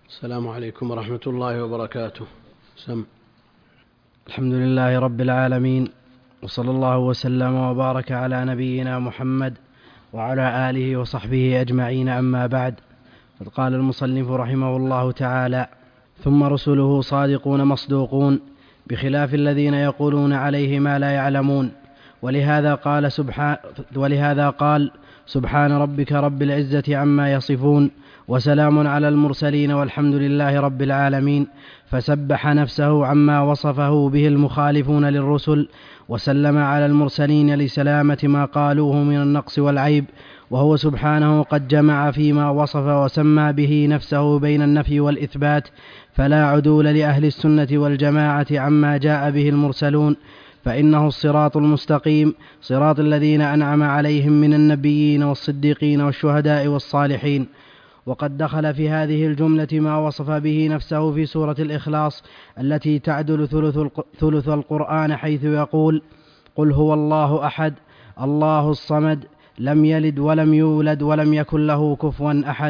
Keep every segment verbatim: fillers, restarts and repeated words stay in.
السلام عليكم ورحمة الله وبركاته. سم. الحمد لله رب العالمين، وصلى الله وسلم وبارك على نبينا محمد وعلى آله وصحبه أجمعين، أما بعد. قد قال المصنف رحمه الله تعالى: ثم رسله صادقون مصدوقون، بخلاف الذين يقولون عليه ما لا يعلمون. ولهذا قال سبحان ولهذا قال سبحان ربك رب العزة عما يصفون، وسلام على المرسلين والحمد لله رب العالمين. فسبح نفسه عما وصفه به المخالفون للرسل، وسلم على المرسلين لسلامة ما قالوه من النقص والعيب، وهو سبحانه قد جمع فيما وصف وسمى به نفسه بين النفي والإثبات، فلا عدول لأهل السنة والجماعة عما جاء به المرسلون، فإنه الصراط المستقيم، صراط الذين أنعم عليهم من النبيين والصديقين والشهداء والصالحين. وقد دخل في هذه الجملة ما وصف به نفسه في سورة الإخلاص التي تعدل ثلث القرآن، حيث يقول: قل هو الله أحد الله الصمد لم يلد ولم يولد ولم يكن له كفوا أحد.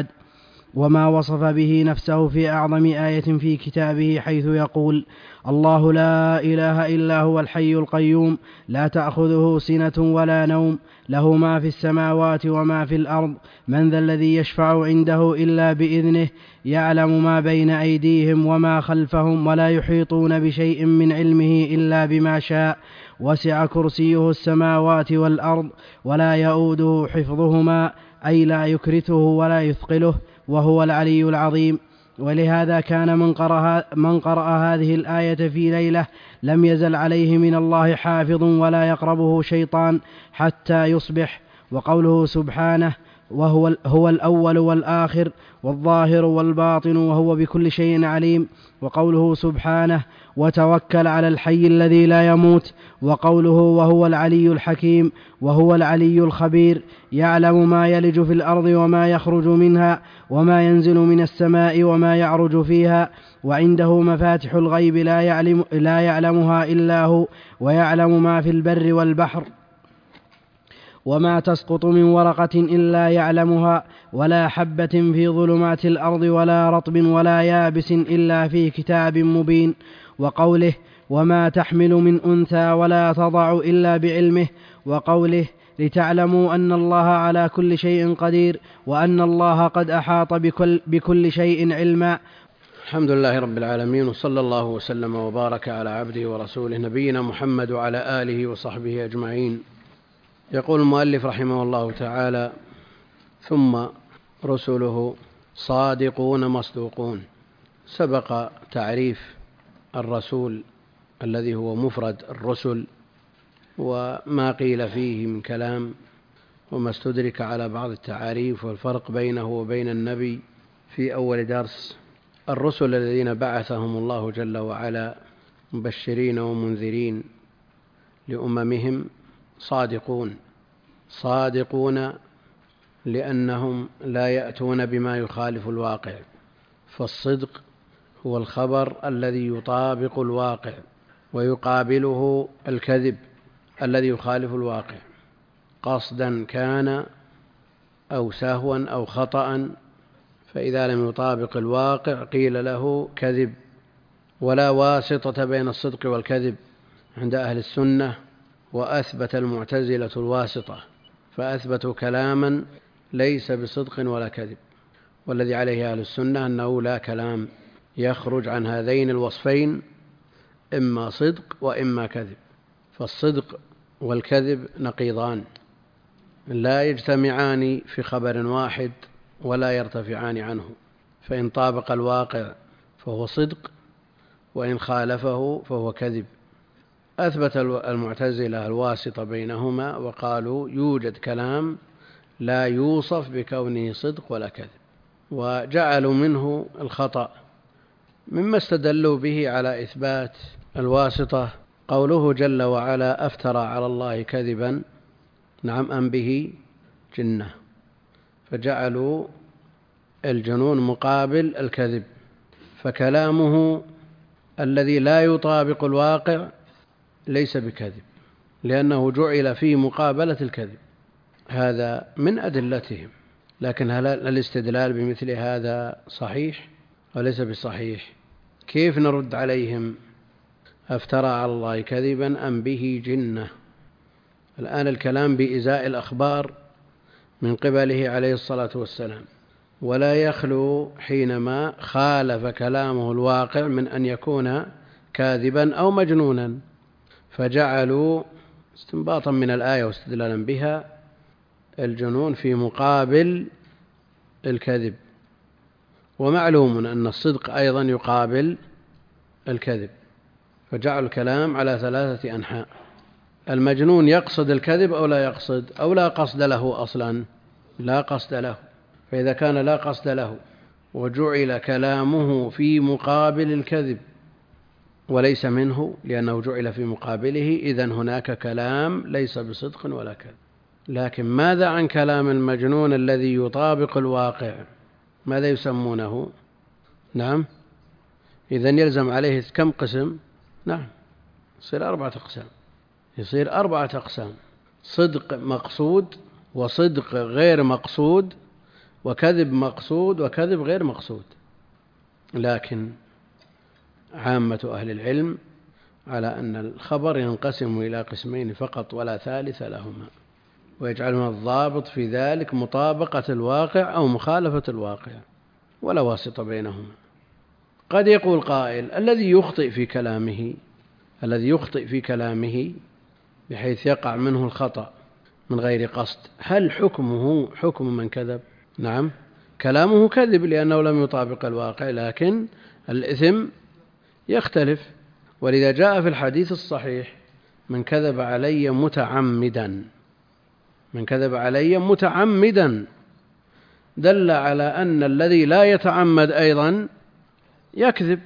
وما وصف به نفسه في أعظم آية في كتابه، حيث يقول: الله لا إله إلا هو الحي القيوم لا تأخذه سنة ولا نوم له ما في السماوات وما في الأرض من ذا الذي يشفع عنده إلا بإذنه يعلم ما بين أيديهم وما خلفهم ولا يحيطون بشيء من علمه إلا بما شاء وسع كرسيه السماوات والأرض ولا يؤوده حفظهما، أي لا يكرثه ولا يثقله، وهو العلي العظيم. ولهذا كان من قرأ, من قرأ هذه الآية في ليلة لم يزل عليه من الله حافظ ولا يقربه شيطان حتى يصبح. وقوله سبحانه: وهو هو الأول والآخر والظاهر والباطن وهو بكل شيء عليم. وقوله سبحانه: وتوكل على الحي الذي لا يموت. وقوله: وهو العلي الحكيم وهو العلي الخبير يعلم ما يلج في الأرض وما يخرج منها وما ينزل من السماء وما يعرج فيها وعنده مفاتح الغيب لا يعلم لا يعلمها إلا هو ويعلم ما في البر والبحر وما تسقط من ورقة إلا يعلمها ولا حبة في ظلمات الأرض ولا رطب ولا يابس إلا في كتاب مبين. وقوله: وما تحمل من أنثى ولا تضع إلا بعلمه. وقوله: لتعلموا أن الله على كل شيء قدير وأن الله قد أحاط بكل, بكل شيء علما. الحمد لله رب العالمين، وصلى الله وسلم وبارك على عبده ورسوله نبينا محمد وعلى آله وصحبه أجمعين. يقول المؤلف رحمه الله تعالى: ثم رسله صادقون مصدوقون. سبق تعريف الرسول الذي هو مفرد الرسل وما قيل فيه من كلام، وما استدرك على بعض التعاريف والفرق بينه وبين النبي في أول درس. الرسل الذين بعثهم الله جل وعلا مبشرين ومنذرين لأممهم صادقون، صادقون لأنهم لا يأتون بما يخالف الواقع، فالصدق هو الخبر الذي يطابق الواقع ويقابله الكذب الذي يخالف الواقع، قصدا كان أو سهوا أو خطأ، فإذا لم يطابق الواقع قيل له كذب. ولا واسطة بين الصدق والكذب عند أهل السنة، وأثبت المعتزلة الواسطة فأثبتوا كلاما ليس بصدق ولا كذب، والذي عليه أهل السنة أنه لا كلام يخرج عن هذين الوصفين، إما صدق وإما كذب. فالصدق والكذب نقيضان لا يجتمعان في خبر واحد ولا يرتفعان عنه، فإن طابق الواقع فهو صدق، وإن خالفه فهو كذب. أثبت المعتزلة الواسطة بينهما وقالوا يوجد كلام لا يوصف بكونه صدق ولا كذب، وجعلوا منه الخطأ. مما استدلوا به على إثبات الواسطة قوله جل وعلا: أفترى على الله كذبا نعم أم به جنة، فجعلوا الجنون مقابل الكذب، فكلامه الذي لا يطابق الواقع ليس بكذب لأنه جعل في مقابلة الكذب. هذا من أدلتهم، لكن هل الاستدلال بمثل هذا صحيح؟ وليس بصحيح. كيف نرد عليهم؟ أفترى على الله كذبا أم به جنة؟ الآن الكلام بإزاء الأخبار من قبله عليه الصلاة والسلام، ولا يخلو حينما خالف كلامه الواقع من أن يكون كاذبا أو مجنونا، فجعلوا استنباطا من الآية واستدلالا بها الجنون في مقابل الكذب، ومعلوم أن الصدق أيضا يقابل الكذب، فجعلوا الكلام على ثلاثة أنحاء. المجنون يقصد الكذب أو لا يقصد، أو لا قصد له أصلا؟ لا قصد له. فإذا كان لا قصد له وجعل كلامه في مقابل الكذب وليس منه لأنه جعل في مقابله، إذن هناك كلام ليس بصدق ولا كذب. لكن ماذا عن كلام المجنون الذي يطابق الواقع؟ ماذا يسمونه؟ نعم، إذن يلزم عليه كم قسم؟ نعم، يصير أربعة أقسام. يصير أربعة أقسام: صدق مقصود، وصدق غير مقصود، وكذب مقصود، وكذب غير مقصود. لكن عامة أهل العلم على أن الخبر ينقسم إلى قسمين فقط ولا ثالث لهما، ويجعلون الضابط في ذلك مطابقة الواقع أو مخالفة الواقع ولا واسطة بينهما. قد يقول قائل: الذي يخطئ في كلامه الذي يخطئ في كلامه بحيث يقع منه الخطأ من غير قصد، هل حكمه حكم من كذب؟ نعم، كلامه كذب لأنه لم يطابق الواقع، لكن الإثم يختلف. ولذا جاء في الحديث الصحيح: من كذب علي متعمدا من كذب علي متعمدا دل على أن الذي لا يتعمد أيضا يكذب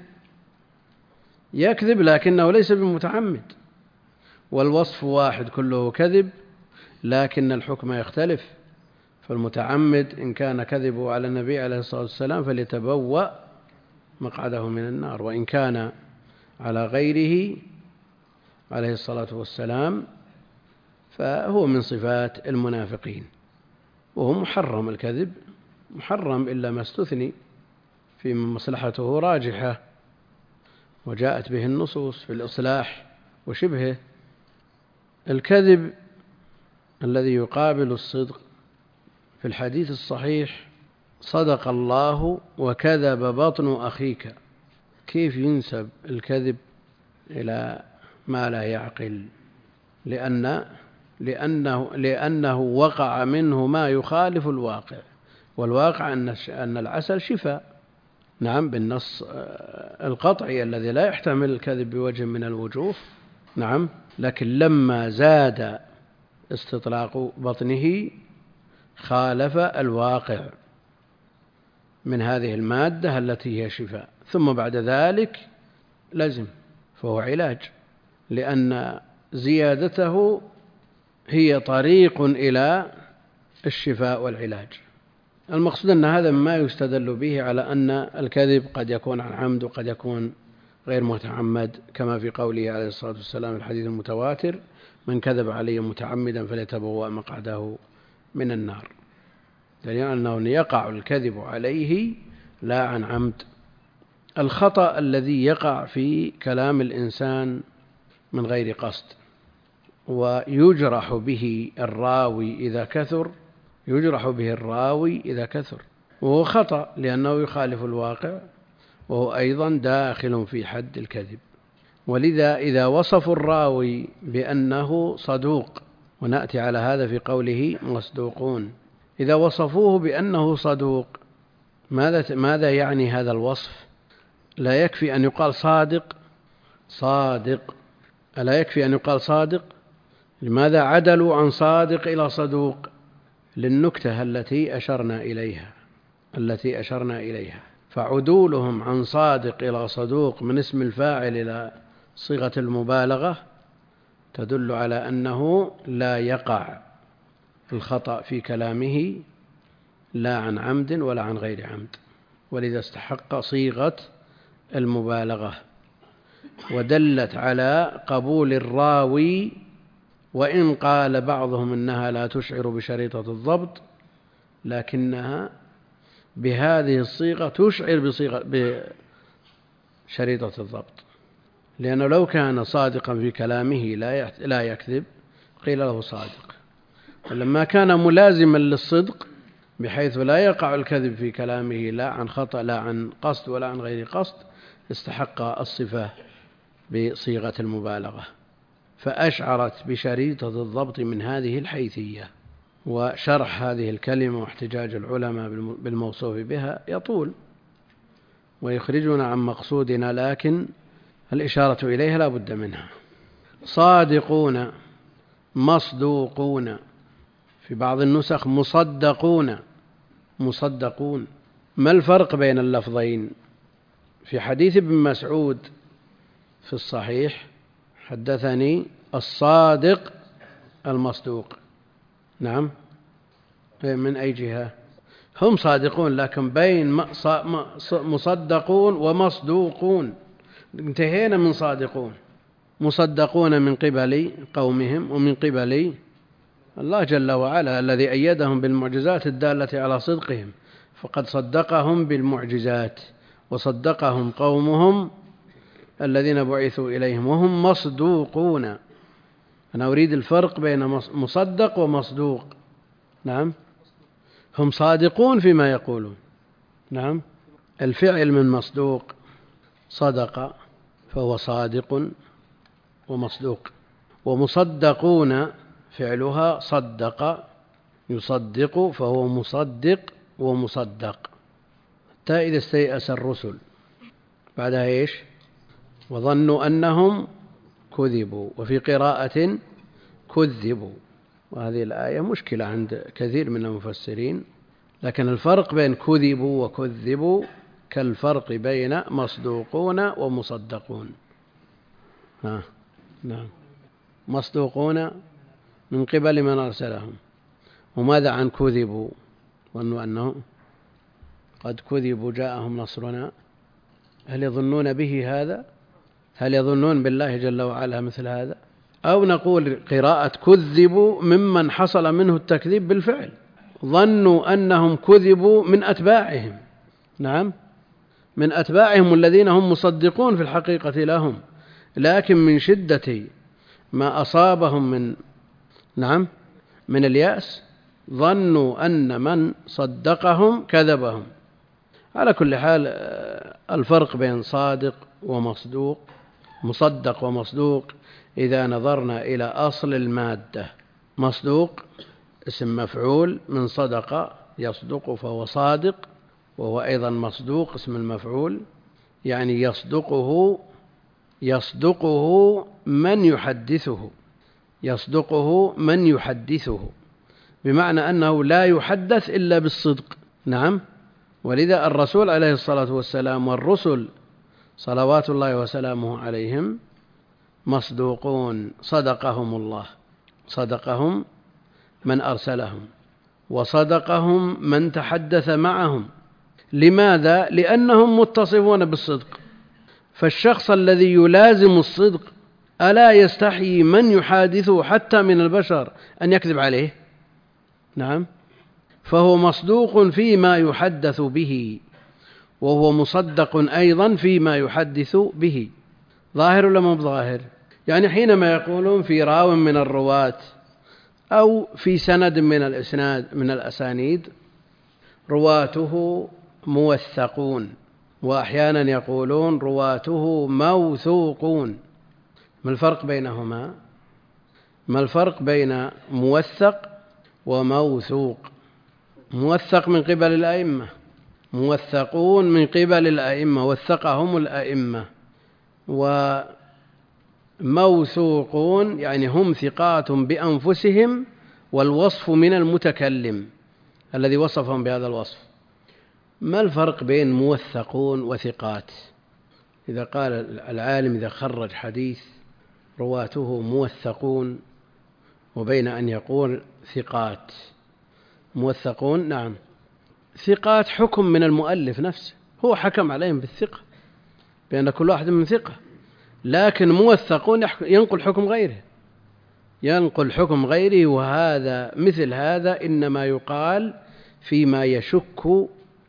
يكذب لكنه ليس بمتعمد، والوصف واحد كله كذب، لكن الحكم يختلف. فالمتعمد إن كان كذبه على النبي عليه الصلاة والسلام فليتبوأ مقعده من النار، وإن كان على غيره عليه الصلاة والسلام فهو من صفات المنافقين، وهو محرم. الكذب محرم إلا ما استثني في مصلحته راجحة وجاءت به النصوص في الإصلاح وشبهه. الكذب الذي يقابل الصدق في الحديث الصحيح: صدق الله وكذب بطن أخيك. كيف ينسب الكذب إلى ما لا يعقل؟ لأن لأنه, لأنه وقع منه ما يخالف الواقع، والواقع أن العسل شفاء. نعم، بالنص القطعي الذي لا يحتمل الكذب بوجه من الوجوه. نعم، لكن لما زاد استطلاق بطنه خالف الواقع من هذه المادة التي هي شفاء، ثم بعد ذلك لزم، فهو علاج، لأن زيادته هي طريق إلى الشفاء والعلاج. المقصود أن هذا ما يستدل به على أن الكذب قد يكون عن عمد وقد يكون غير متعمد، كما في قوله عليه الصلاة والسلام الحديث المتواتر: من كذب علي متعمدا فليتبوأ مقعده من النار، دليل أنه يقع الكذب عليه لا عن عمد. الخطأ الذي يقع في كلام الإنسان من غير قصد ويجرح به الراوي إذا كثر يجرح به الراوي إذا كثر وهو خطأ لأنه يخالف الواقع، وهو أيضا داخل في حد الكذب. ولذا إذا وصفوا الراوي بأنه صدوق، ونأتي على هذا في قوله مصدوقون، إذا وصفوه بأنه صدوق ماذا ماذا يعني هذا الوصف؟ لا يكفي أن يقال صادق صادق ألا يكفي أن يقال صادق؟ لماذا عدلوا عن صادق إلى صدوق؟ للنكتة التي أشرنا إليها التي أشرنا إليها فعدولهم عن صادق إلى صدوق من اسم الفاعل إلى صيغة المبالغة تدل على أنه لا يقع الخطأ في كلامه لا عن عمد ولا عن غير عمد، ولذا استحق صيغة المبالغة، ودلت على قبول الراوي، وإن قال بعضهم إنها لا تشعر بشريطة الضبط، لكنها بهذه الصيغة تشعر بصيغة بشريطة الضبط، لأنه لو كان صادقا في كلامه لا يكذب قيل له صادق، ولما كان ملازما للصدق بحيث لا يقع الكذب في كلامه لا عن خطأ لا عن قصد ولا عن غير قصد استحق الصفة بصيغة المبالغة، فأشعرت بشريطة الضبط من هذه الحيثية. وشرح هذه الكلمة واحتجاج العلماء بالموصوف بها يطول ويخرجنا عن مقصودنا، لكن الإشارة إليها لا بد منها. صادقون، مصدوقون، في بعض النسخ مصدقون، مصدقون. ما الفرق بين اللفظين؟ في حديث ابن مسعود في الصحيح حدثني الصادق المصدوق. نعم، من أي جهة؟ هم صادقون، لكن بين مصدقون ومصدوقون. انتهينا من صادقون. مصدقون من قبل قومهم ومن قبل الله جل وعلا الذي أيدهم بالمعجزات الدالة على صدقهم، فقد صدقهم بالمعجزات وصدقهم قومهم الذين بعثوا إليهم، وهم مصدوقون. أنا أريد الفرق بين مصدق ومصدوق. نعم، هم صادقون فيما يقولون. نعم، الفعل من مصدوق، صدق فهو صادق ومصدوق، ومصدقون فعلها صدق يصدق فهو مصدق ومصدق. حتى إذا استيأس الرسل بعدها إيش؟ وظنوا أنهم كذبوا، وفي قراءة كذبوا. وهذه الآية مشكلة عند كثير من المفسرين، لكن الفرق بين كذبوا وكذبوا كالفرق بين مصدوقون ومصدقون. ها. نعم، مصدوقون من قبل من أرسلهم. وماذا عن كذبوا؟ ظنوا أنه قد كذبوا جاءهم نصرنا. هل يظنون به هذا؟ هل يظنون بالله جل وعلا مثل هذا؟ أو نقول قراءة كذبوا ممن حصل منه التكذيب بالفعل، ظنوا أنهم كذبوا من أتباعهم. نعم، من أتباعهم الذين هم مصدقون في الحقيقة لهم، لكن من شدة ما أصابهم من نعم من اليأس ظنوا أن من صدقهم كذبهم. على كل حال الفرق بين صادق ومصدوق، مصدق ومصدوق، إذا نظرنا إلى أصل المادة، مصدوق اسم مفعول من صدق يصدق فهو صادق، وهو أيضا مصدوق اسم المفعول، يعني يصدقه يصدقه من يحدثه يصدقه من يحدثه بمعنى أنه لا يحدث إلا بالصدق. نعم، ولذا الرسول عليه الصلاة والسلام والرسل صلوات الله وسلامه عليهم مصدوقون، صدقهم الله، صدقهم من أرسلهم، وصدقهم من تحدث معهم. لماذا؟ لأنهم متصفون بالصدق. فالشخص الذي يلازم الصدق ألا يستحيي من يحادثه حتى من البشر أن يكذب عليه؟ نعم، فهو مصدوق فيما يحدث به، وهو مصدق أيضا فيما يحدث به. ظاهر ولا مو ظاهر؟ يعني حينما يقولون في راو من الرواة أو في سند من الإسناد من الأسانيد رواته موثقون، وأحيانا يقولون رواته موثوقون. ما الفرق بينهما؟ ما الفرق بين موثق وموثوق؟ موثق من قبل الأئمة، موثقون من قبل الأئمة، وثقهم الأئمة. وموثوقون يعني هم ثقات بأنفسهم، والوصف من المتكلم الذي وصفهم بهذا الوصف. ما الفرق بين موثقون وثقات؟ إذا قال العالم إذا خرج حديث رواته موثقون، وبين أن يقول ثقات. موثقون نعم، ثقات حكم من المؤلف نفسه، هو حكم عليهم بالثقة بأن كل واحد من ثقة، لكن موثقون ينقل حكم غيره، ينقل حكم غيره. وهذا مثل هذا إنما يقال فيما يشك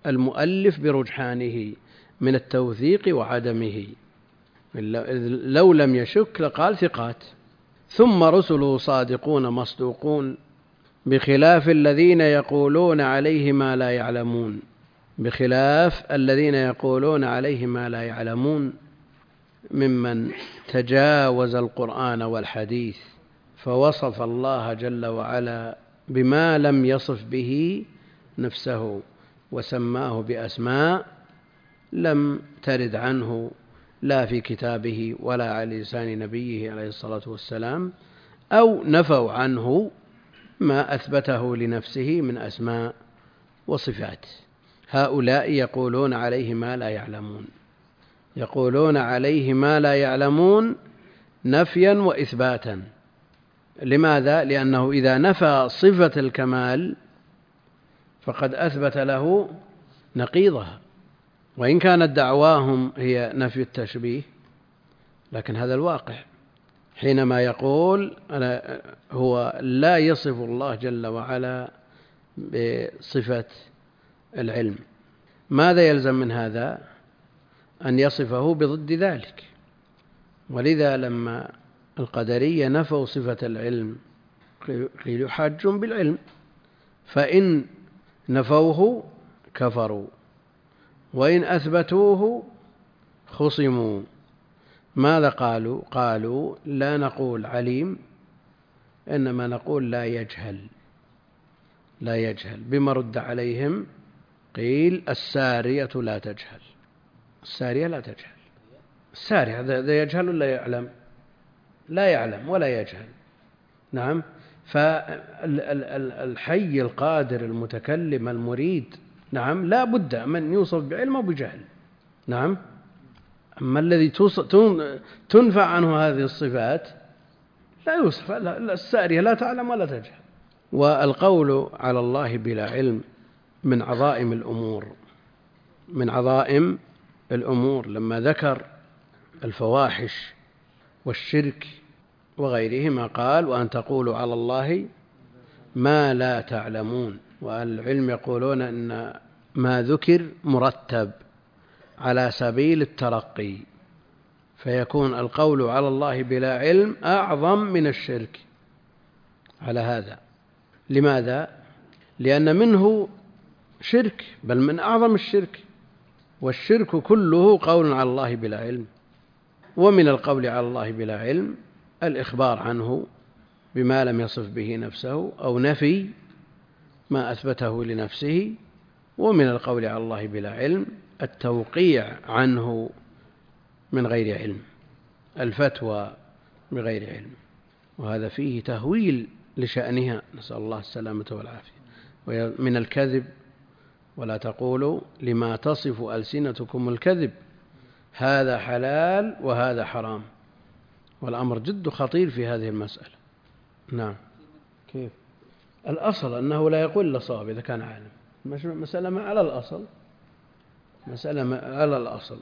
المؤلف برجحانه من التوثيق وعدمه، لو لم يشك لقال ثقات. ثم رسله صادقون مصدوقون بخلاف الذين يقولون عليه ما لا يعلمون، بخلاف الذين يقولون عليه ما لا يعلمون ممن تجاوز القرآن والحديث فوصف الله جل وعلا بما لم يصف به نفسه وسماه بأسماء لم ترد عنه لا في كتابه ولا على لسان نبيه عليه الصلاة والسلام، أو نفوا عنه ما أثبته لنفسه من أسماء وصفات. هؤلاء يقولون عليه ما لا يعلمون، يقولون عليه ما لا يعلمون نفيا وإثباتا. لماذا؟ لأنه إذا نفى صفة الكمال فقد أثبت له نقيضها، وإن كانت دعواهم هي نفي التشبيه، لكن هذا الواقع حينما يقول أنا هو لا يصف الله جل وعلا بصفة العلم. ماذا يلزم من هذا؟ أن يصفه بضد ذلك. ولذا لما القدرية نفوا صفة العلم قيل يحاجون بالعلم، فإن نفوه كفروا وإن أثبتوه خصموا. ماذا قالوا؟ قالوا لا نقول عليم، إنما نقول لا يجهل، لا يجهل. بما رد عليهم قيل السارية لا تجهل، السارية لا تجهل. السارية هذا يجهل ولا يعلم؟ لا يعلم ولا يجهل. نعم. فالحي القادر المتكلم المريد نعم لا بد من يوصف بعلم وبجهل. نعم. أما الذي تنفع عنه هذه الصفات لا يوصف، السارية لا تعلم ولا تجهل. والقول على الله بلا علم من عظائم الأمور، من عظائم الأمور. لما ذكر الفواحش والشرك وغيرهما قال وأن تقولوا على الله ما لا تعلمون. والعلم يقولون أن ما ذكر مرتب على سبيل الترقي، فيكون القول على الله بلا علم أعظم من الشرك على هذا. لماذا؟ لأن منه شرك، بل من أعظم الشرك، والشرك كله قول على الله بلا علم. ومن القول على الله بلا علم الإخبار عنه بما لم يصف به نفسه أو نفي ما أثبته لنفسه. ومن القول على الله بلا علم التوقيع عنه من غير علم، الفتوى بغير علم، وهذا فيه تهويل لشأنها، نسأل الله السلامة والعافية. ومن الكذب ولا تقولوا لما تصف ألسنتكم الكذب هذا حلال وهذا حرام، والأمر جد خطير في هذه المسألة. نعم. كيف؟ الأصل أنه لا يقول إلا صواب إذا كان عالم. مسألة ما على الأصل، مسألة ما على الأصل.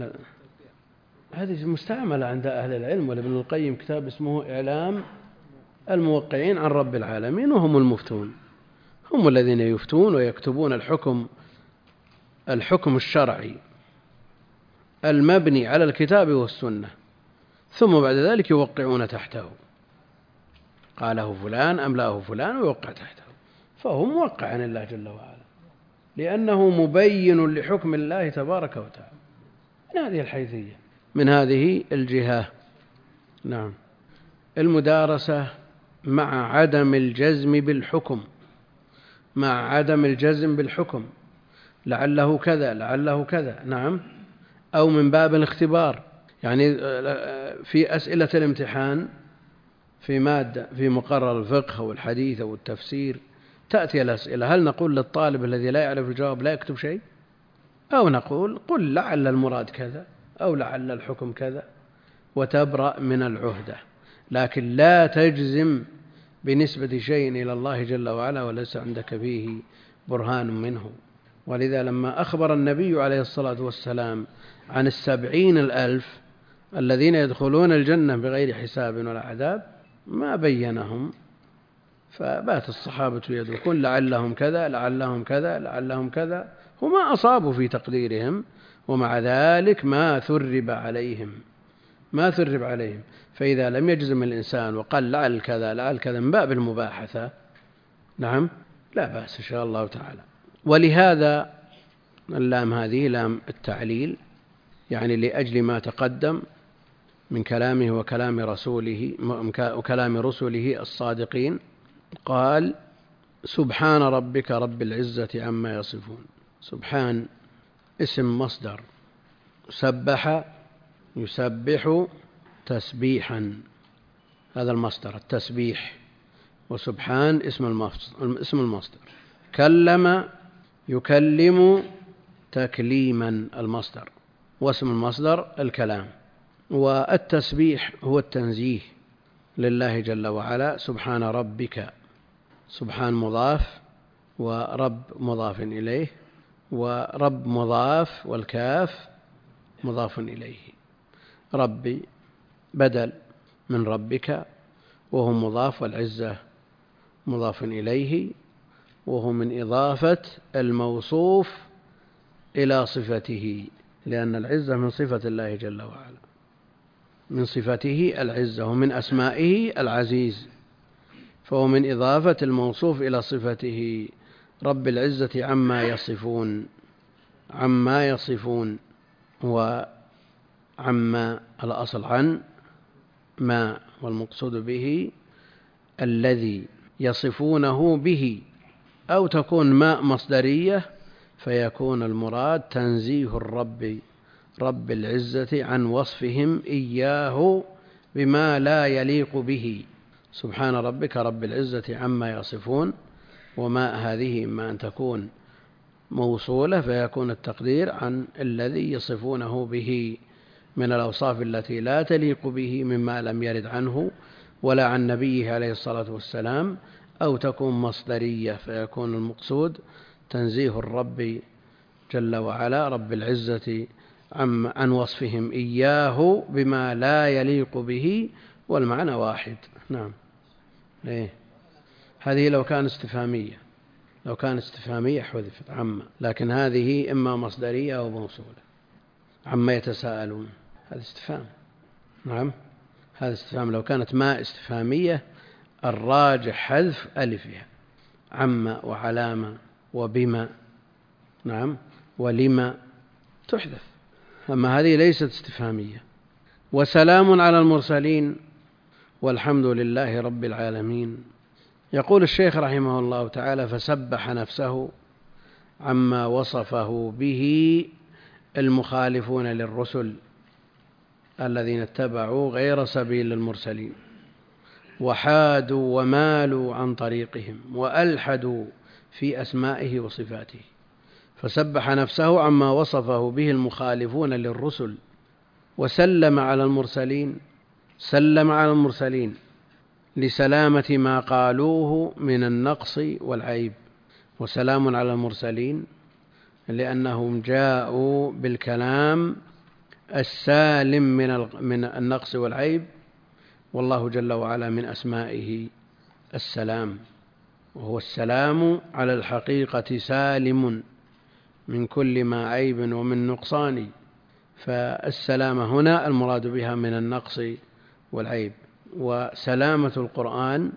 هذه مستعملة عند أهل العلم. ولابن القيم كتاب اسمه إعلام الموقعين عن رب العالمين، وهم المفتون، هم الذين يفتون ويكتبون الحكم الحكم الشرعي المبني على الكتاب والسنة، ثم بعد ذلك يوقعون تحته، قاله فلان أملاه فلان ويوقع تحته، فهو موقع عن الله جل وعلا لأنه مبين لحكم الله تبارك وتعالى. من هذه الحيثية، من هذه الجهة. نعم. المدارسة مع عدم الجزم بالحكم، مع عدم الجزم بالحكم، لعله كذا لعله كذا. نعم. أو من باب الاختبار، يعني في أسئلة الامتحان في مادة في مقرر الفقه أو الحديث أو التفسير تأتي الأسئلة، هل نقول للطالب الذي لا يعرف الجواب لا يكتب شيء، أو نقول قل لعل المراد كذا أو لعل الحكم كذا، وتبرأ من العهدة، لكن لا تجزم بنسبة شيء إلى الله جل وعلا وليس عندك فيه برهان منه. ولذا لما أخبر النبي عليه الصلاة والسلام عن السبعين الألف الذين يدخلون الجنة بغير حساب ولا عذاب ما بينهم، فبات الصحابة يدركون لعلهم كذا لعلهم كذا لعلهم كذا، وما أصابوا في تقديرهم، ومع ذلك ما ثرب عليهم ما ثرب عليهم فإذا لم يجزم الإنسان وقال لعل كذا لعل كذا من باب المباحثة، نعم، لا بأس إن شاء الله تعالى. ولهذا اللام هذه لام التعليل، يعني لأجل ما تقدم من كلامه وكلام رسوله وكلام رسله الصادقين. قال: سبحان ربك رب العزة عما يصفون. سبحان اسم مصدر، سبح يسبح تسبيحا، هذا المصدر التسبيح، وسبحان اسم المصدر. كلم يكلم تكليما المصدر، واسم المصدر الكلام. والتسبيح هو التنزيه لله جل وعلا. سبحان ربك، سبحان مضاف ورب مضاف إليه، ورب مضاف والكاف مضاف إليه. ربي بدل من ربك وهو مضاف، والعزة مضاف إليه، وهو من إضافة الموصوف إلى صفته، لأن العزة من صفة الله جل وعلا، من صفته العزة، ومن أسمائه العزيز، فهو من إضافة الموصوف إلى صفته. رب العزة عما يصفون، عما يصفون، وعما الأصل عن ما، والمقصود به الذي يصفونه به، أو تكون ما مصدرية فيكون المراد تنزيه الرب رب العزة عن وصفهم إياه بما لا يليق به. سبحان ربك رب العزة عما يصفون، وما هذه إما أن تكون موصولة فيكون التقدير عن الذي يصفونه به من الأوصاف التي لا تليق به مما لم يرد عنه ولا عن نبيه عليه الصلاة والسلام، أو تكون مصدرية فيكون المقصود تنزيه الرب جل وعلا رب العزة عن وصفهم إياه بما لا يليق به، والمعنى واحد. نعم. إيه؟ هذه لو كان استفهامية، لو كان استفهامية حذفت عما، لكن هذه إما مصدرية أو موصولة. عما يتساءلون هذا استفهام. نعم، هذا استفهام. لو كانت ما استفهامية الراجح حذف ألفها، عما وعلامة وبما، نعم، ولما تحذف. أما هذه ليست استفهامية. وسلام على المرسلين والحمد لله رب العالمين. يقول الشيخ رحمه الله تعالى: فسبح نفسه عما وصفه به المخالفون للرسل الذين اتبعوا غير سبيل المرسلين، وحادوا ومالوا عن طريقهم وألحدوا في أسمائه وصفاته. فسبح نفسه عما وصفه به المخالفون للرسل، وسلم على المرسلين، سلم على المرسلين لسلامة ما قالوه من النقص والعيب. وسلام على المرسلين لأنهم جاءوا بالكلام السالم من النقص والعيب، والله جل وعلا من أسمائه السلام، وهو السلام على الحقيقة سالم من كل ما عيب ومن نقصان. فالسلامة هنا المراد بها من النقص والعيب. وسلامة القرآن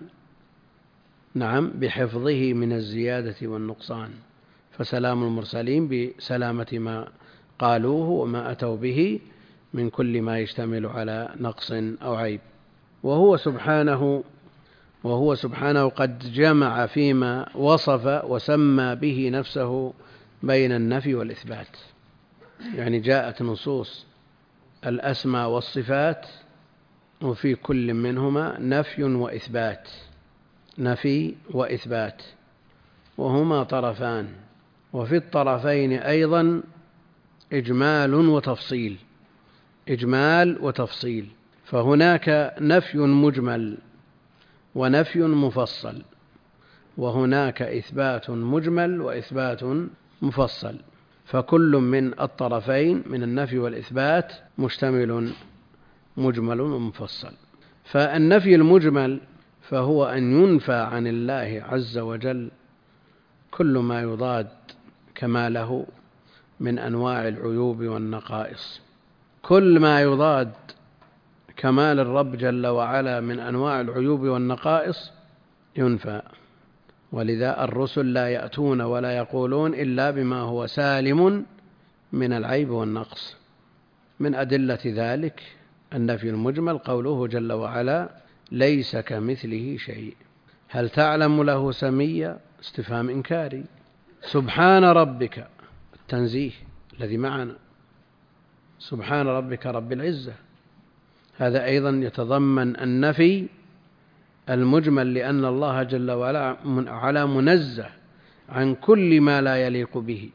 نعم بحفظه من الزيادة والنقصان. فسلام المرسلين بسلامة ما قالوه وما أتوا به من كل ما يشتمل على نقص أو عيب. وهو سبحانه وهو سبحانه قد جمع فيما وصف وسمى به نفسه بين النفي والإثبات، يعني جاءت نصوص الأسماء والصفات وفي كل منهما نفي وإثبات، نفي وإثبات، وهما طرفان، وفي الطرفين أيضا إجمال وتفصيل، إجمال وتفصيل. فهناك نفي مجمل ونفي مفصل، وهناك إثبات مجمل وإثبات مفصل، فكل من الطرفين من النفي والإثبات مشتمل مجمل ومفصل. فالنفي المجمل فهو أن ينفى عن الله عز وجل كل ما يضاد كماله من أنواع العيوب والنقائص. كل ما يضاد كمال الرب جل وعلا من أنواع العيوب والنقائص ينفى. ولذا الرسل لا يأتون ولا يقولون إلا بما هو سالم من العيب والنقص. من أدلة ذلك النفي المجمل قوله جل وعلا ليس كمثله شيء. هل تعلم له سميا؟ استفهام إنكاري. سبحان ربك التنزيه الذي معنا، سبحان ربك رب العزة، هذا أيضا يتضمن النفي المجمل، لأن الله جل وعلا منزه عن كل ما لا يليق به.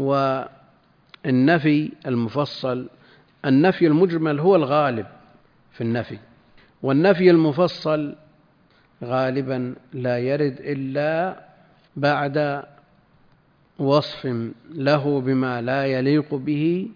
والنفي المفصل، النفي المجمل هو الغالب في النفي، والنفي المفصل غالبا لا يرد إلا بعد وصف له بما لا يليق به،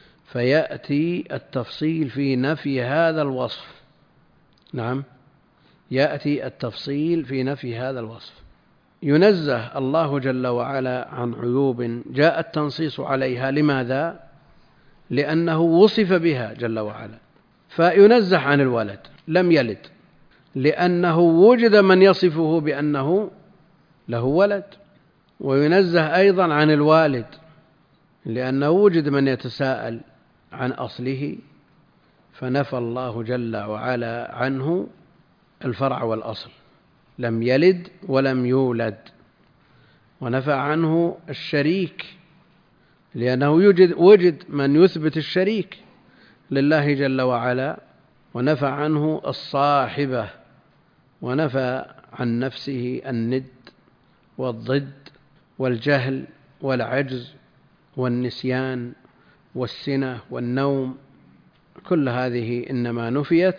فيأتي التفصيل في نفي هذا الوصف. نعم، يأتي التفصيل في نفي هذا الوصف. ينزه الله جل وعلا عن عيوب جاء التنصيص عليها. لماذا؟ لأنه وصف بها جل وعلا. فينزه عن الولد، لم يلد، لأنه وجد من يصفه بأنه له ولد. وينزه أيضا عن الوالد، لأنه وجد من يتساءل عن أصله، فنفى الله جل وعلا عنه الفرع والأصل، لم يلد ولم يولد. ونفى عنه الشريك، لأنه يوجد وجد من يثبت الشريك لله جل وعلا. ونفى عنه الصاحبة، ونفى عن نفسه الند والضد والجهل والعجز والنسيان والسنة والنوم. كل هذه إنما نفيت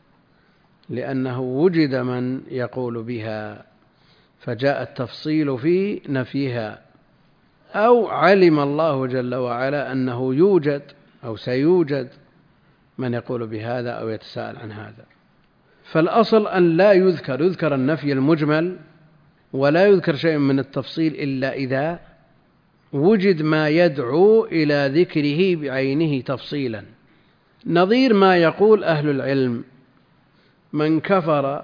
لأنه وجد من يقول بها، فجاء التفصيل في نفيها. أو علم الله جل وعلا أنه يوجد أو سيوجد من يقول بهذا أو يتساءل عن هذا. فالأصل أن لا يذكر يذكر النفي المجمل، ولا يذكر شيء من التفصيل إلا إذا وجد ما يدعو إلى ذكره بعينه تفصيلا. نظير ما يقول أهل العلم: من كفر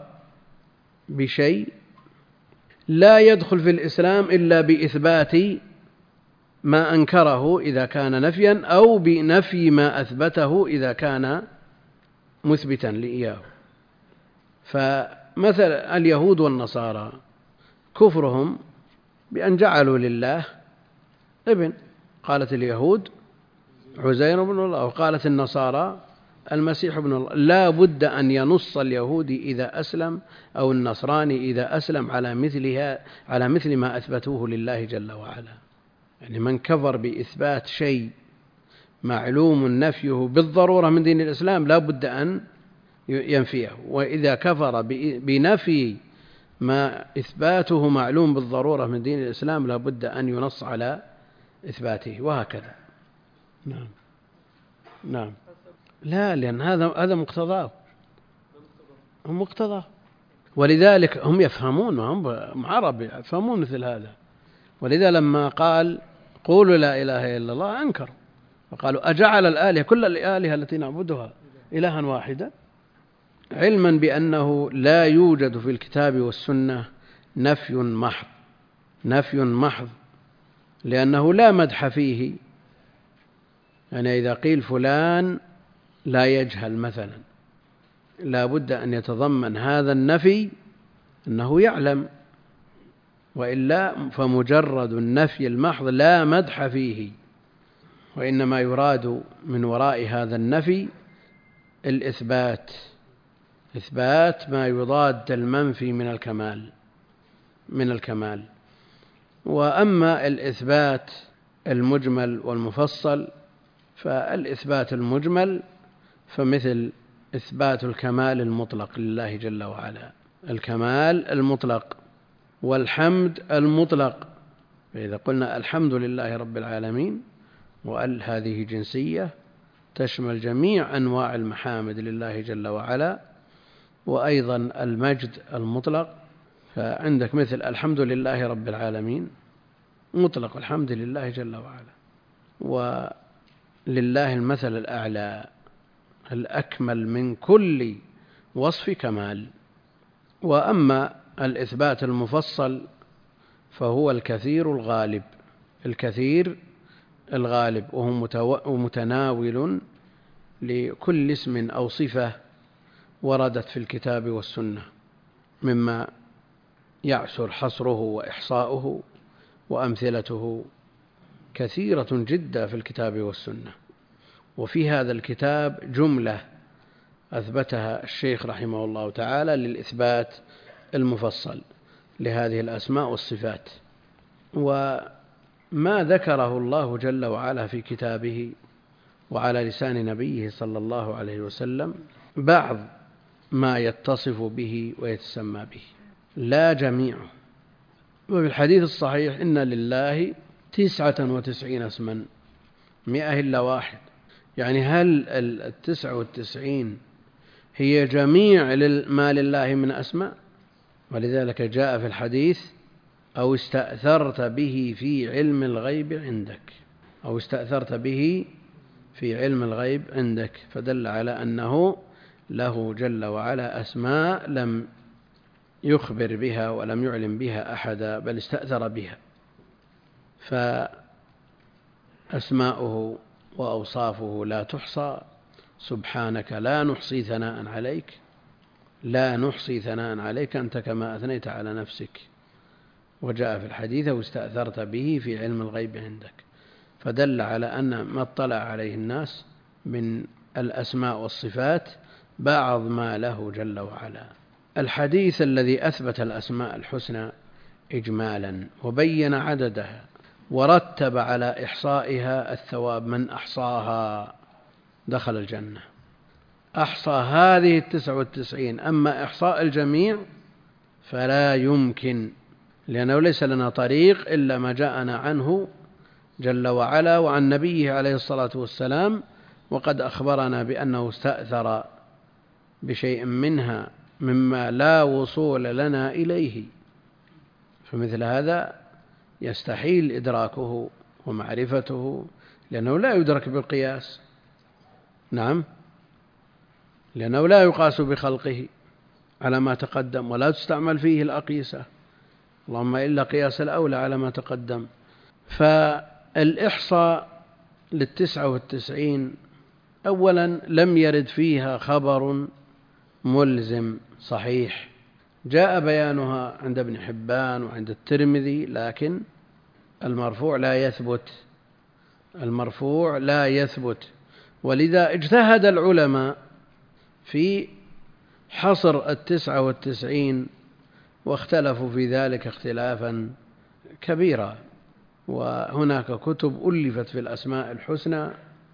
بشيء لا يدخل في الإسلام إلا بإثبات ما أنكره إذا كان نفيا، أو بنفي ما أثبته إذا كان مثبتا لإياه. فمثل اليهود والنصارى كفرهم بأن جعلوا لله ابن، قالت اليهود عزير بن الله، وقالت النصارى المسيح ابن الله. لا بد أن ينص اليهودي إذا أسلم أو النصراني إذا أسلم على مثلها على مثل ما أثبتوه لله جل وعلا. يعني من كفر بإثبات شيء معلوم نفيه بالضرورة من دين الإسلام لا بد أن ينفيه، وإذا كفر بنفي ما إثباته معلوم بالضرورة من دين الإسلام لا بد أن ينص على إثباته، وهكذا. نعم نعم لا، لأن هذا هذا مقتضاه، هم مقتضاه، ولذلك هم يفهمون، هم عرب يفهمون مثل هذا. ولذا لما قال قولوا لا إله إلا الله أنكروا، وقالوا أجعل الآلهة كل الآلهة التي نعبدها إلها واحدا، علما بأنه لا يوجد في الكتاب والسنة نفي محض، نفي محض، لأنه لا مدح فيه. يعني إذا قيل فلان لا يجهل مثلا، لا بد أن يتضمن هذا النفي أنه يعلم، وإلا فمجرد النفي المحض لا مدح فيه. وإنما يراد من وراء هذا النفي الإثبات، إثبات ما يضاد المنفي من الكمال من الكمال. وأما الإثبات المجمل والمفصل، فالإثبات المجمل فمثل إثبات الكمال المطلق لله جل وعلا، الكمال المطلق والحمد المطلق. فإذا قلنا الحمد لله رب العالمين، وأل هذه جنسية تشمل جميع أنواع المحامد لله جل وعلا، وأيضا المجد المطلق. فعندك مثل الحمد لله رب العالمين، مطلق الحمد لله جل وعلا. ولله المثل الأعلى الأكمل من كل وصف كمال. وأما الإثبات المفصل فهو الكثير الغالب، الكثير الغالب وهو متناول لكل اسم أو صفة وردت في الكتاب والسنة، مما يعسر حصره وإحصاؤه، وأمثلته كثيرة جدا في الكتاب والسنة. وفي هذا الكتاب جملة أثبتها الشيخ رحمه الله تعالى للإثبات المفصل لهذه الأسماء والصفات. وما ذكره الله جل وعلا في كتابه وعلى لسان نبيه صلى الله عليه وسلم بعض ما يتصف به ويتسمى به، لا جميعه. وفي الحديث الصحيح إن لله تسعة وتسعين اسما مئة إلا واحد، يعني هل التسعة والتسعين هي جميع ما لله من أسماء؟ ولذلك جاء في الحديث أو استأثرت به في علم الغيب عندك، أو استأثرت به في علم الغيب عندك، فدل على أنه له جل وعلا أسماء لم يخبر بها ولم يعلم بها أحدا، بل استأثر بها. فأسماؤه وأوصافه لا تحصى، سبحانك لا نحصي ثناء عليك، لا نحصي ثناء عليك أنت كما أثنيت على نفسك. وجاء في الحديث واستأثرت به في علم الغيب عندك، فدل على أن ما اطلع عليه الناس من الأسماء والصفات بعض ما له جل وعلا. الحديث الذي أثبت الأسماء الحسنى إجمالا وبين عددها ورتب على إحصائها الثواب، من أحصاها دخل الجنة. أحصى هذه التسعة والتسعين، أما إحصاء الجميع فلا يمكن، لأنه ليس لنا طريق إلا ما جاءنا عنه جل وعلا وعن نبيه عليه الصلاة والسلام، وقد أخبرنا بأنه استأثر بشيء منها مما لا وصول لنا إليه. فمثل هذا يستحيل إدراكه ومعرفته، لأنه لا يدرك بالقياس. نعم، لأنه لا يقاس بخلقه على ما تقدم، ولا تستعمل فيه الأقيسة، اللهم إلا قياس الأولى على ما تقدم. فالإحصاء للتسعة والتسعين أولا لم يرد فيها خبر ملزم صحيح، جاء بيانها عند ابن حبان وعند الترمذي، لكن المرفوع لا يثبت، المرفوع لا يثبت. ولذا اجتهد العلماء في حصر التسعة والتسعين واختلفوا في ذلك اختلافا كبيرا، وهناك كتب ألفت في الأسماء الحسنى،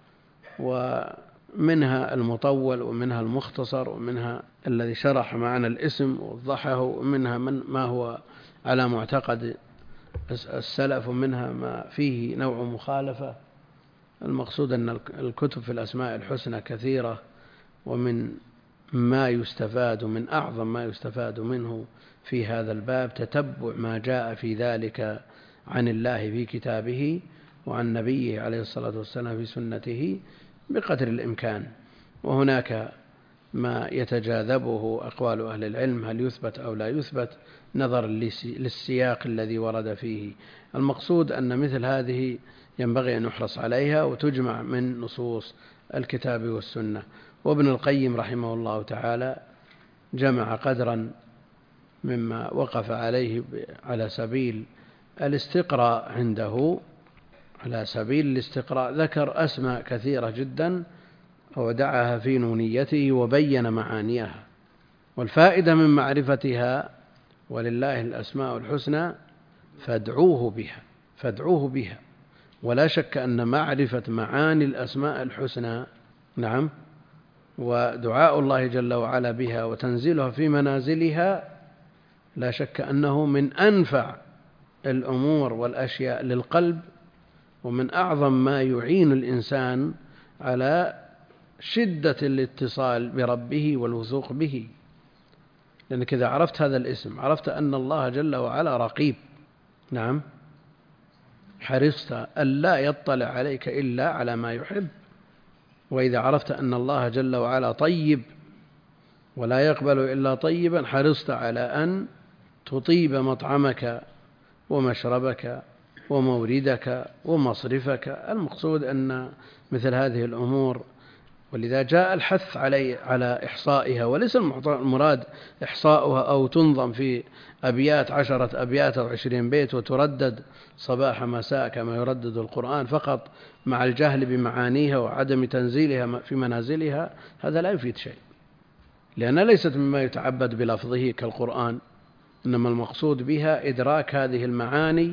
ومنها المطول ومنها المختصر ومنها الذي شرح معنى الاسم ووضحه، ومنها من ما هو على معتقد السلف، ومنها ما فيه نوع مخالفة. المقصود أن الكتب في الأسماء الحسنى كثيرة، ومن ما يستفاد من أعظم ما يستفاد منه في هذا الباب تتبع ما جاء في ذلك عن الله في كتابه وعن نبيه عليه الصلاة والسلام في سنته بقدر الإمكان. وهناك ما يتجاذبه أقوال أهل العلم، هل يثبت أو لا يثبت، نظرا للسياق الذي ورد فيه. المقصود أن مثل هذه ينبغي أن يحرص عليها وتجمع من نصوص الكتاب والسنة. وابن القيم رحمه الله تعالى جمع قدرا مما وقف عليه على سبيل الاستقراء عنده، على سبيل الاستقراء ذكر أسماء كثيرة جدا ودعاها في نونيته وبين معانيها. والفائدة من معرفتها، ولله الأسماء الحسنى فادعوه بها، فادعوه بها. ولا شك أن معرفة معاني الأسماء الحسنى، نعم، ودعاء الله جل وعلا بها وتنزيلها في منازلها، لا شك أنه من أنفع الأمور والأشياء للقلب، ومن أعظم ما يعين الإنسان على شدة الاتصال بربه والوثوق به. لأنك إذا عرفت هذا الاسم عرفت أن الله جل وعلا رقيب، نعم، حرصت ألا يطلع عليك إلا على ما يحب. وإذا عرفت أن الله جل وعلا طيب ولا يقبل إلا طيبا حرصت على أن تطيب مطعمك ومشربك وموردك ومصرفك. المقصود أن مثل هذه الأمور، ولذا جاء الحث علي على إحصائها، وليس المراد إحصاؤها أو تنظم في أبيات عشرة أبيات أو عشرين بيت وتردد صباح مساء كما يردد القرآن فقط مع الجهل بمعانيها وعدم تنزيلها في منازلها. هذا لا يفيد شيء، لأنها ليست مما يتعبد بلفظه كالقرآن، إنما المقصود بها إدراك هذه المعاني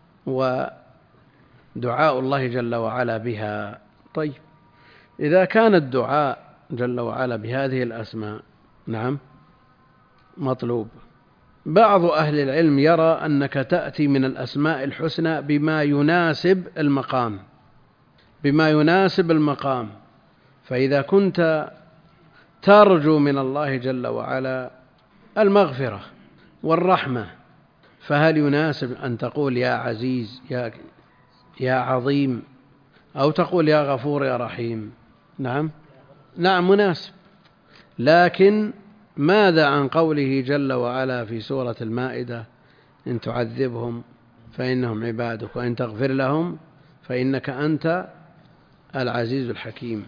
ودعاء الله جل وعلا بها. طيب، إذا كان الدعاء جل وعلا بهذه الأسماء نعم مطلوب، بعض أهل العلم يرى أنك تأتي من الأسماء الحسنى بما يناسب المقام بما يناسب المقام فإذا كنت ترجو من الله جل وعلا المغفرة والرحمة، فهل يناسب أن تقول يا عزيز يا, يا عظيم، أو تقول يا غفور يا رحيم؟ نعم نعم مناسب. لكن ماذا عن قوله جل وعلا في سورة المائدة: إن تعذبهم فإنهم عبادك وإن تغفر لهم فإنك أنت العزيز الحكيم؟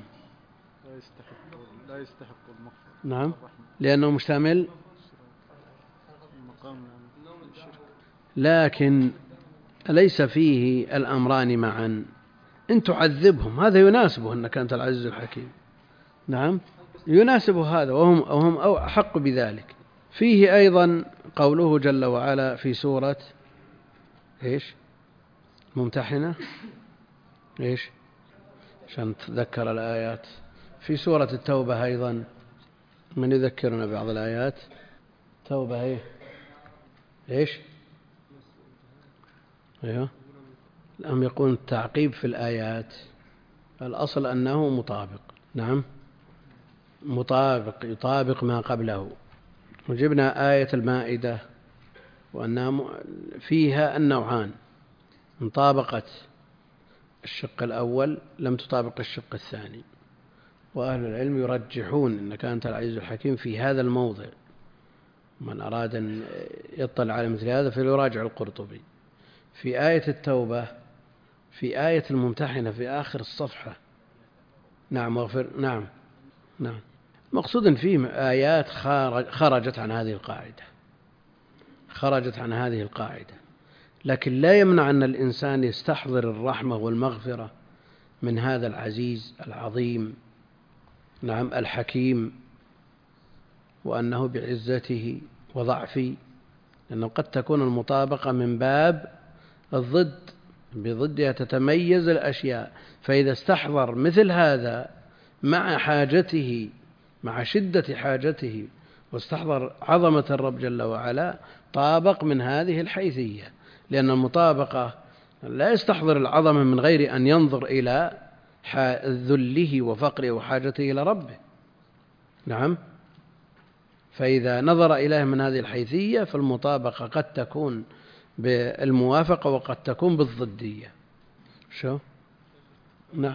لا يستحق المغفرة. نعم، لأنه مشتمل، لكن ليس فيه الأمران معا. إن تعذبهم هذا يناسبه أنك أنت العزيز الحكيم، نعم يناسبه هذا، وهم, وهم أو أحق بذلك. فيه أيضا قوله جل وعلا في سورة إيش ممتحنة إيش عشان تذكر الآيات، في سورة التوبة أيضا، من يذكرنا بعض الآيات؟ توبة إيه إيش أيوه أم يكون التعقيب في الآيات؟ الأصل أنه مطابق، نعم مطابق يطابق ما قبله. وجبنا آية المائدة وأنها فيها النوعان، إن طابقت الشق الأول لم تطابق الشق الثاني. وأهل العلم يرجحون أنك أنت العزيز الحكيم في هذا الموضع. من أراد أن يطلع على مثل هذا فليراجع القرطبي. في آية التوبة، في آية الممتحنة في آخر الصفحة، نعم واغفر، نعم نعم مقصود فيه آيات خرجت عن هذه القاعدة خرجت عن هذه القاعدة لكن لا يمنع أن الإنسان يستحضر الرحمة والمغفرة من هذا العزيز العظيم، نعم الحكيم، وأنه بعزته وضعفه، لأنه قد تكون المطابقة من باب الضد، بضدها تتميز الأشياء. فإذا استحضر مثل هذا مع حاجته، مع شدة حاجته، واستحضر عظمة الرب جل وعلا، طابق من هذه الحيثية، لأن المطابقة لا يستحضر العظمة من غير أن ينظر إلى ذله وفقره وحاجته إلى ربه، نعم. فإذا نظر إليه من هذه الحيثية فالمطابقة قد تكون بالموافقة وقد تكون بالضدية. شو؟ نعم،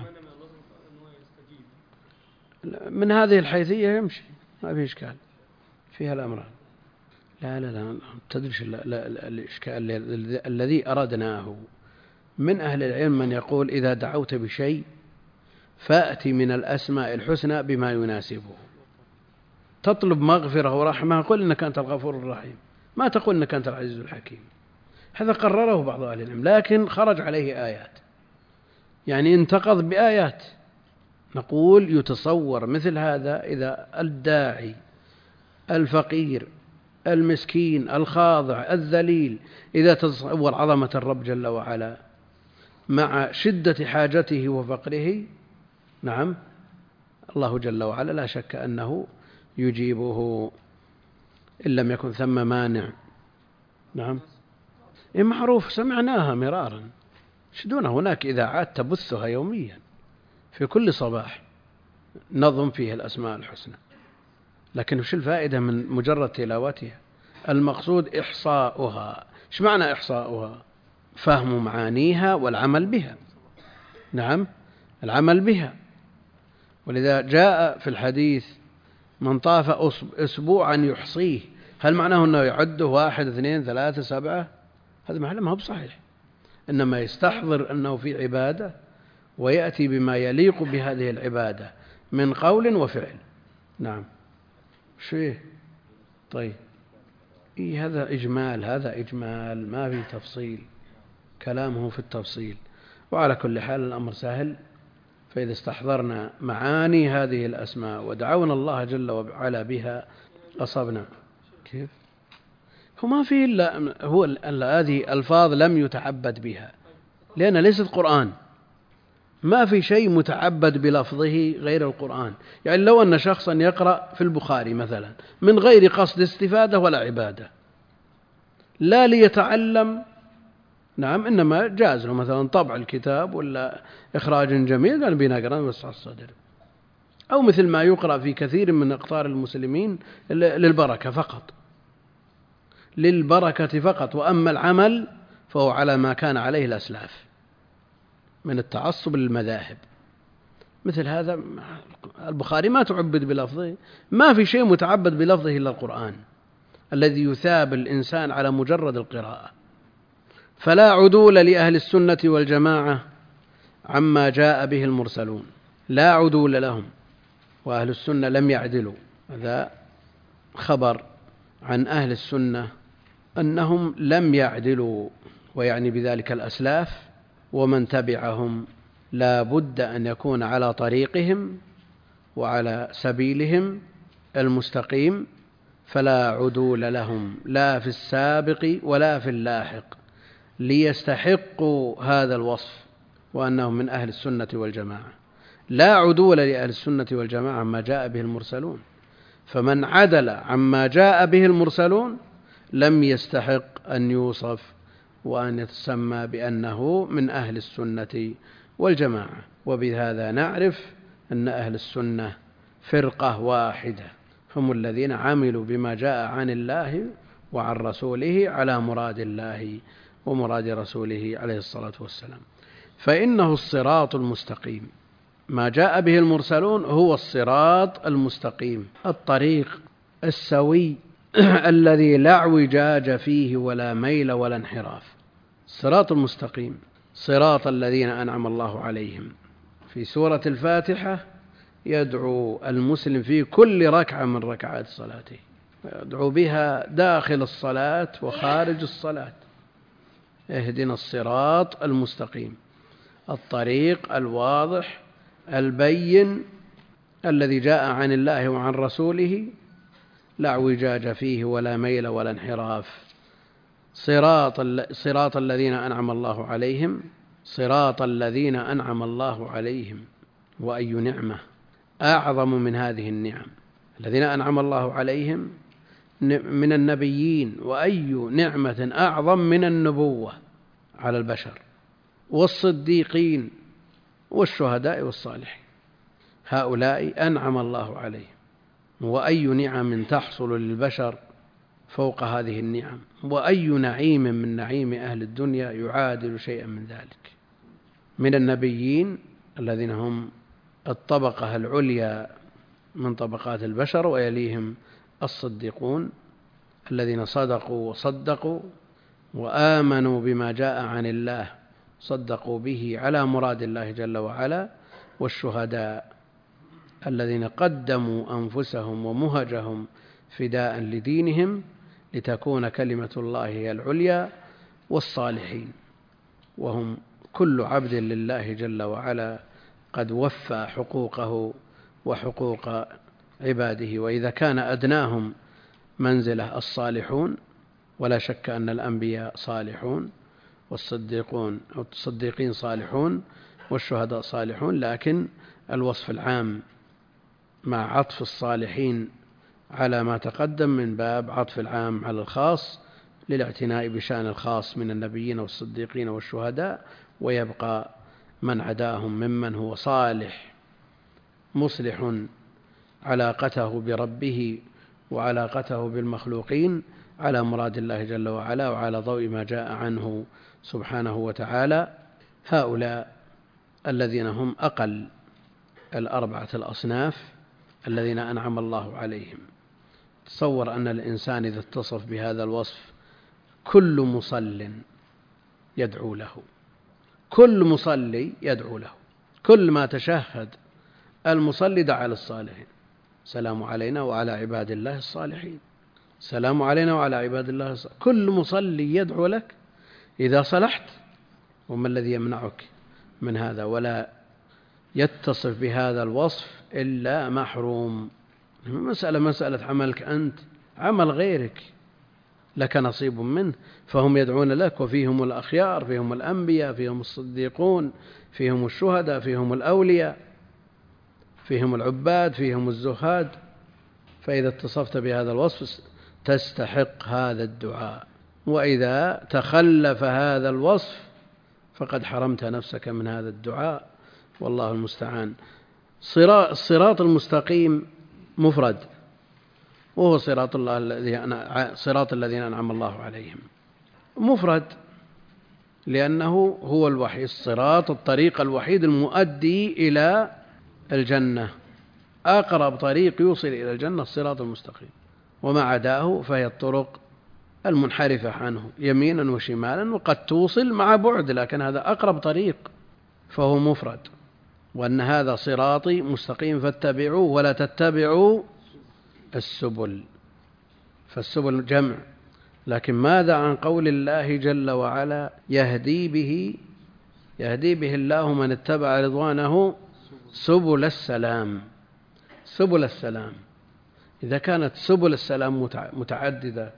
من هذه الحيثية يمشي، ما في إشكال فيها الأمران. لا لا لا تدريش الإشكال الذي أردناه. من أهل العلم من يقول إذا دعوت بشيء فأتي من الأسماء الحسنى بما يناسبه. تطلب مغفرة ورحمة قل إنك أنت الغفور الرحيم، ما تقول إنك أنت العزيز الحكيم. هذا قرره بعض أهل العلم، لكن خرج عليه آيات، يعني انتقض بآيات. نقول يتصور مثل هذا إذا الداعي الفقير المسكين الخاضع الذليل إذا تصور عظمة الرب جل وعلا مع شدة حاجته وفقره، نعم الله جل وعلا لا شك أنه يجيبه إن لم يكن ثم مانع. نعم معروف، سمعناها مرارا، شدون هناك إذاعات تبثها يوميا في كل صباح نظم فيه الأسماء الحسنى، لكن وش الفائدة من مجرد تلاوتها؟ المقصود إحصاؤها. إيش معنى إحصاؤها؟ فهم معانيها والعمل بها. نعم، العمل بها. ولذا جاء في الحديث من طاف أسبوعا يحصيه، هل معناه أنه يعده واحد اثنين ثلاثة سبعة؟ هذا معناه ما هو بصحيح، إنما يستحضر أنه في عبادة ويأتي بما يليق بهذه العبادة من قول وفعل. نعم. شيء طيب إيه هذا إجمال، هذا إجمال ما في تفصيل، كلامه في التفصيل. وعلى كل حال الأمر سهل، فإذا استحضرنا معاني هذه الأسماء ودعونا الله جل وعلا بها أصبنا. كيف؟ هو ما في إلا هو هذه ألفاظ لم يتعبد بها لأنها ليست قرآن، ما في شيء متعبد بلفظه غير القرآن. يعني لو أن شخصا يقرأ في البخاري مثلا من غير قصد استفادة ولا عبادة، لا ليتعلم، نعم، إنما جاز له مثلا طبع الكتاب ولا إخراج جميل، قال بنقرأ وسع الصدر، أو مثل ما يقرأ في كثير من أقطار المسلمين للبركة فقط، للبركة فقط. وأما العمل فهو على ما كان عليه الأسلاف من التعصب للمذاهب. مثل هذا البخاري ما تعبد بلفظه، ما في شيء متعبد بلفظه إلا القرآن الذي يثاب الإنسان على مجرد القراءة. فلا عدول لأهل السنة والجماعة عما جاء به المرسلون، لا عدول لهم، وأهل السنة لم يعدلوا. هذا خبر عن أهل السنة أنهم لم يعدلوا، ويعني بذلك الأسلاف ومن تبعهم لا بد أن يكون على طريقهم وعلى سبيلهم المستقيم، فلا عدول لهم لا في السابق ولا في اللاحق، ليستحقوا هذا الوصف وأنهم من أهل السنة والجماعة. لا عدول لأهل السنة والجماعة عما جاء به المرسلون، فمن عدل عما جاء به المرسلون لم يستحق أن يوصف وأن يتسمى بأنه من أهل السنة والجماعة. وبهذا نعرف أن أهل السنة فرقة واحدة، هم الذين عملوا بما جاء عن الله وعن رسوله على مراد الله ومراد رسوله عليه الصلاة والسلام. فإنه الصراط المستقيم، ما جاء به المرسلون هو الصراط المستقيم، الطريق السوي الذي لا اعوجاج فيه ولا ميل ولا انحراف. الصراط المستقيم صراط الذين أنعم الله عليهم. في سورة الفاتحة يدعو المسلم في كل ركعة من ركعات صلاته، يدعو بها داخل الصلاة وخارج الصلاة: اهدنا الصراط المستقيم، الطريق الواضح البين الذي جاء عن الله وعن رسوله لا اعوجاج فيه ولا ميل ولا انحراف. صراط صراط الذين أنعم الله عليهم، صراط الذين أنعم الله عليهم. وأي نعمة أعظم من هذه النعم؟ الذين أنعم الله عليهم من النبيين، وأي نعمة أعظم من النبوة على البشر، والصديقين والشهداء والصالحين. هؤلاء أنعم الله عليهم، وأي نعم تحصل للبشر فوق هذه النعم؟ وأي نعيم من نعيم أهل الدنيا يعادل شيئا من ذلك؟ من النبيين الذين هم الطبقة العليا من طبقات البشر، ويليهم الصديقون الذين صدقوا وصدقوا وآمنوا بما جاء عن الله، صدقوا به على مراد الله جل وعلا. والشهداء الذين قدموا أنفسهم ومهجهم فداء لدينهم لتكون كلمة الله هي العليا. والصالحين وهم كل عبد لله جل وعلا قد وفى حقوقه وحقوق عباده. وإذا كان أدناهم منزلة الصالحون، ولا شك أن الأنبياء صالحون، والصديقون أو الصديقين صالحون، والشهداء صالحون، لكن الوصف العام مع عطف الصالحين على ما تقدم من باب عطف العام على الخاص للاعتناء بشأن الخاص من النبيين والصديقين والشهداء، ويبقى من عداهم ممن هو صالح مصلح علاقته بربه وعلاقته بالمخلوقين على مراد الله جل وعلا وعلى ضوء ما جاء عنه سبحانه وتعالى. هؤلاء الذين هم أقل الأربعة الأصناف الذين أنعم الله عليهم. تصور أن الإنسان إذا اتصف بهذا الوصف كل مصل يدعو له، كل مصلي يدعو له، كل ما تشهد المصلي دعا للصالحين: سلام علينا وعلى عباد الله الصالحين، سلام علينا وعلى عباد الله الصالحين. كل مصلي يدعو لك إذا صلحت، وما الذي يمنعك من هذا؟ ولا يتصف بهذا الوصف إلا محروم. مسألة مسألة عملك أنت، عمل غيرك لك نصيب منه، فهم يدعون لك، وفيهم الأخيار، فيهم الأنبياء، فيهم الصديقون، فيهم الشهداء، فيهم الأولياء، فيهم العباد، فيهم الزهاد. فإذا اتصفت بهذا الوصف تستحق هذا الدعاء، وإذا تخلف هذا الوصف فقد حرمت نفسك من هذا الدعاء، والله المستعان. الصراط المستقيم مفرد، وهو صراط الله الذي صراط الذين أنعم الله عليهم، مفرد لأنه هو الوحيد، الصراط الطريق الوحيد المؤدي إلى الجنة، أقرب طريق يوصل إلى الجنة الصراط المستقيم، وما عداه فهي الطرق المنحرفة عنه يمينا وشمالا، وقد توصل مع بعد، لكن هذا أقرب طريق فهو مفرد. وأن هذا صراطي مستقيم فاتبعوه ولا تتبعوا السبل، فالسبل جمع. لكن ماذا عن قول الله جل وعلا: يهدي به يهدي به الله من اتبع رضوانه سبل السلام. سبل السلام، إذا كانت سبل السلام متعددة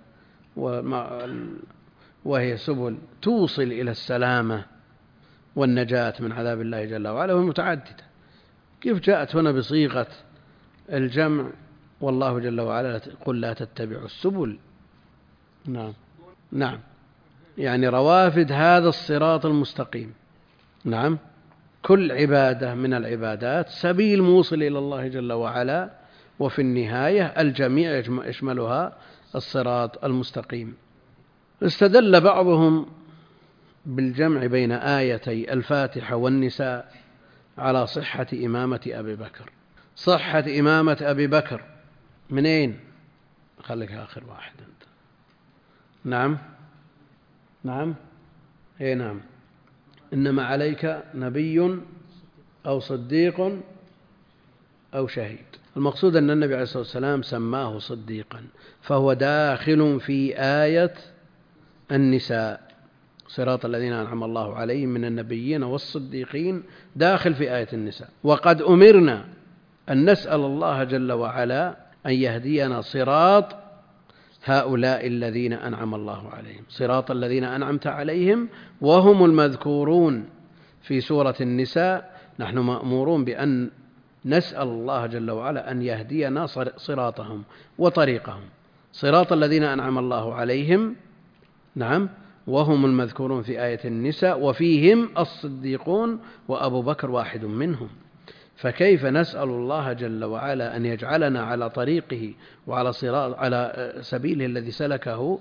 وهي سبل توصل إلى السلامة والنجاة من عذاب الله جل وعلا ومتعددة، كيف جاءت هنا بصيغة الجمع والله جل وعلا قل لا تتبعوا السبل؟ نعم نعم يعني روافد هذا الصراط المستقيم. نعم، كل عبادة من العبادات سبيل موصل إلى الله جل وعلا، وفي النهاية الجميع يشملها الصراط المستقيم. استدل بعضهم بالجمع بين آيتي الفاتحة والنساء على صحة إمامة أبي بكر. صحة إمامة أبي بكر منين؟ خليك آخر واحد أنت. نعم نعم إيه نعم إنما عليك نبي أو صديق أو شهيد. المقصود أن النبي عليه الصلاة والسلام سماه صديقا، فهو داخل في آية النساء، صراط الذين أنعم الله عليهم من النبيين والصديقين، داخل في آية النساء. وقد أمرنا أن نسأل الله جل وعلا أن يهدينا صراط هؤلاء الذين أنعم الله عليهم، صراط الذين أنعمت عليهم وهم المذكورون في سورة النساء. نحن مأمورون بأن نسأل الله جل وعلا أن يهدينا صراطهم وطريقهم، صراط الذين أنعم الله عليهم، نعم، وهم المذكورون في آية النساء، وفيهم الصديقون وأبو بكر واحد منهم. فكيف نسأل الله جل وعلا أن يجعلنا على طريقه وعلى صراط على سبيله الذي سلكه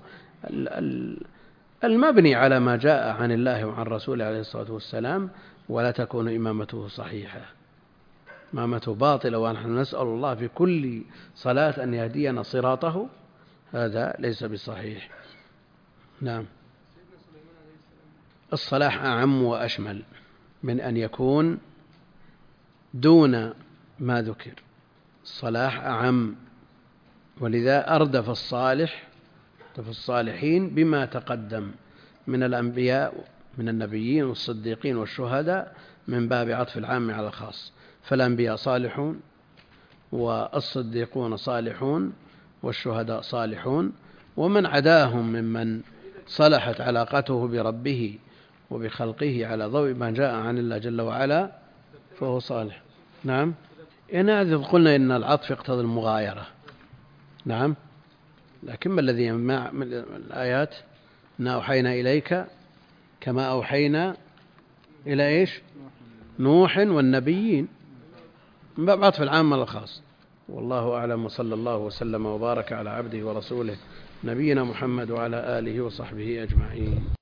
المبني على ما جاء عن الله وعن رسوله عليه الصلاة والسلام، ولا تكون إمامته صحيحة، إمامته باطلة، ونحن نسأل الله في كل صلاة أن يهدينا صراطه، هذا ليس بصحيح. نعم، الصلاح أعم وأشمل من أن يكون دون ما ذكر. الصلاح أعم، ولذا أردف الصالح في الصالحين بما تقدم من الأنبياء من النبيين والصديقين والشهداء من باب عطف العام على الخاص. فالأنبياء صالحون، والصديقون صالحون، والشهداء صالحون، ومن عداهم ممن صلحت علاقته بربه وبخلقه على ضوء ما جاء عن الله جل وعلا فهو صالح. نعم، إن هذا قلنا إن العطف يقتضي المغايرة. نعم، لكن ما الذي يمنع من الآيات؟ إنا أوحينا إليك كما أوحينا إلى إيش؟ نوح والنبيين، من باب عطف العام على الخاص. والله أعلم، وصلى الله وسلم وبارك على عبده ورسوله نبينا محمد وعلى آله وصحبه أجمعين.